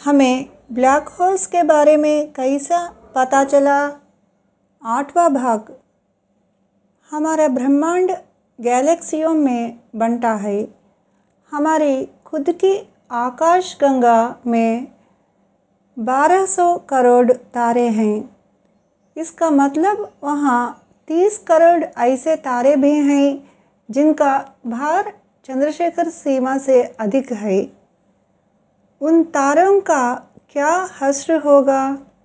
हमें black holes के बारे में कैसा पता चला? 8वां भाग। हमारा ब्रह्मांड गैलेक्सियों में बंटा है। हमारी खुद की आकाशगंगा में 1200 करोड़ तारे हैं। इसका मतलब वहाँ 30 करोड़ ऐसे तारे भी हैं जिनका भार चंद्रशेखर सीमा से अधिक है। उन तारों का क्या हश्र होगा?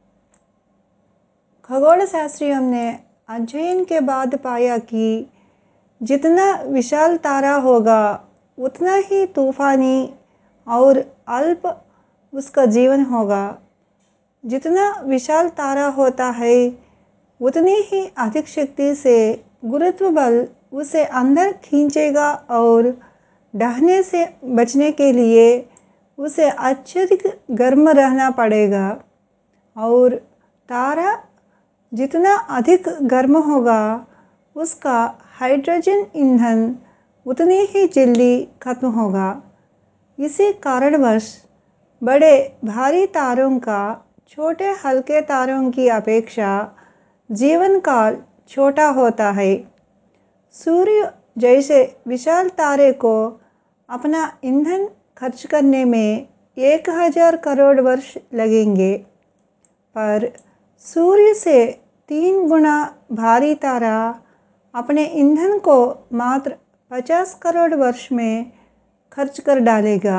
खगोल शास्त्रियों ने अध्ययन के बाद पाया कि जितना विशाल तारा होगा उतना ही तूफानी और अल्प उसका जीवन होगा। जितना विशाल तारा होता है उतनी ही अधिक शक्ति से गुरुत्व बल उसे अंदर खींचेगा और ढहने से बचने के लिए उसे अत्यधिक गर्म रहना पड़ेगा। और तारा जितना अधिक गर्म होगा उसका हाइड्रोजन ईंधन उतनी ही जल्दी खत्म होगा। इसी कारणवश बड़े भारी तारों का छोटे हल्के तारों की अपेक्षा जीवन काल छोटा होता है। सूर्य जैसे विशाल तारे को अपना ईंधन खर्च करने में 1000 करोड़ वर्ष लगेंगे, पर सूर्य से 3 गुना भारी तारा अपने ईंधन को मात्र 50 करोड़ वर्ष में खर्च कर डालेगा।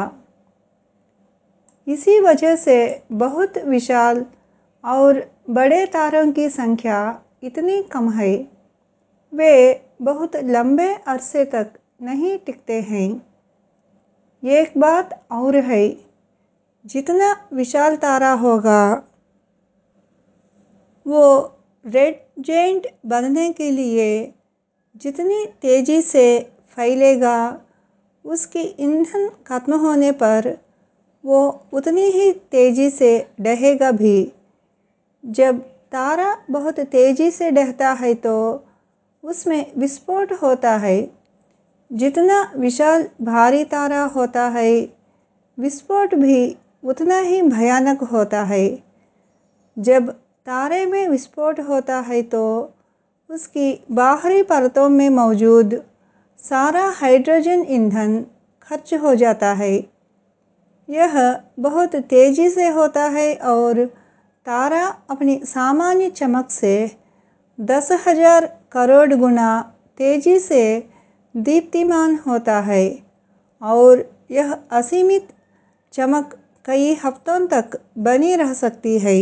इसी वजह से बहुत विशाल और बड़े तारों की संख्या इतनी कम है। वे बहुत लंबे अरसे तक नहीं टिकते हैं। एक बात और है, जितना विशाल तारा होगा वो रेड जायंट बनने के लिए जितनी तेज़ी से फैलेगा, उसकी ईंधन खत्म होने पर वो उतनी ही तेज़ी से ढहेगा भी। जब तारा बहुत तेज़ी से ढहता है तो उसमें विस्फोट होता है। जितना विशाल भारी तारा होता है विस्फोट भी उतना ही भयानक होता है। जब तारे में विस्फोट होता है तो उसकी बाहरी परतों में मौजूद सारा हाइड्रोजन ईंधन खर्च हो जाता है। यह बहुत तेज़ी से होता है और तारा अपनी सामान्य चमक से 10,000 करोड़ गुना तेज़ी से दीप्तिमान होता है और यह असीमित चमक कई हफ्तों तक बनी रह सकती है।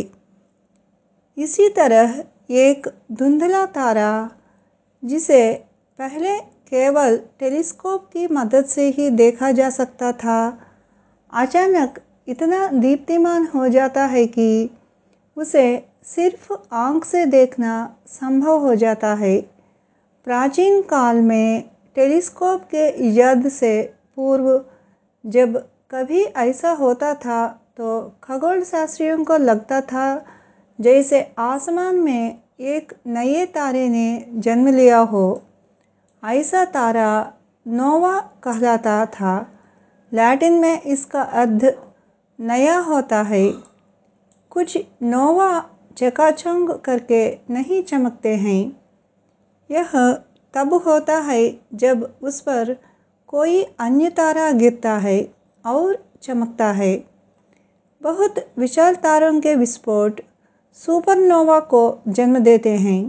इसी तरह एक धुंधला तारा जिसे पहले केवल टेलीस्कोप की मदद से ही देखा जा सकता था, अचानक इतना दीप्तिमान हो जाता है कि उसे सिर्फ आँख से देखना संभव हो जाता है। प्राचीन काल में टेलीस्कोप के इजाद से पूर्व जब कभी ऐसा होता था तो खगोल शास्त्रियों को लगता था जैसे आसमान में एक नए तारे ने जन्म लिया हो। ऐसा तारा नोवा कहलाता था। लैटिन में इसका अर्थ नया होता है। कुछ नोवा चकाचौंध करके नहीं चमकते हैं। यह तब होता है जब उस पर कोई अन्य तारा गिरता है और चमकता है। बहुत विशाल तारों के विस्फोट सुपरनोवा को जन्म देते हैं।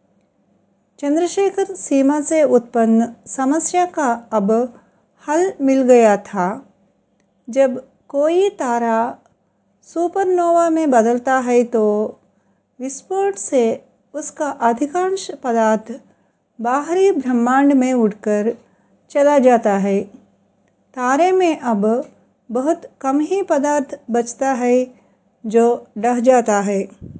चंद्रशेखर सीमा से उत्पन्न समस्या का अब हल मिल गया था। जब कोई तारा सुपरनोवा में बदलता है तो विस्फोट से उसका अधिकांश पदार्थ बाहरी ब्रह्मांड में उड़कर चला जाता है। तारे में अब बहुत कम ही पदार्थ बचता है जो ढह जाता है।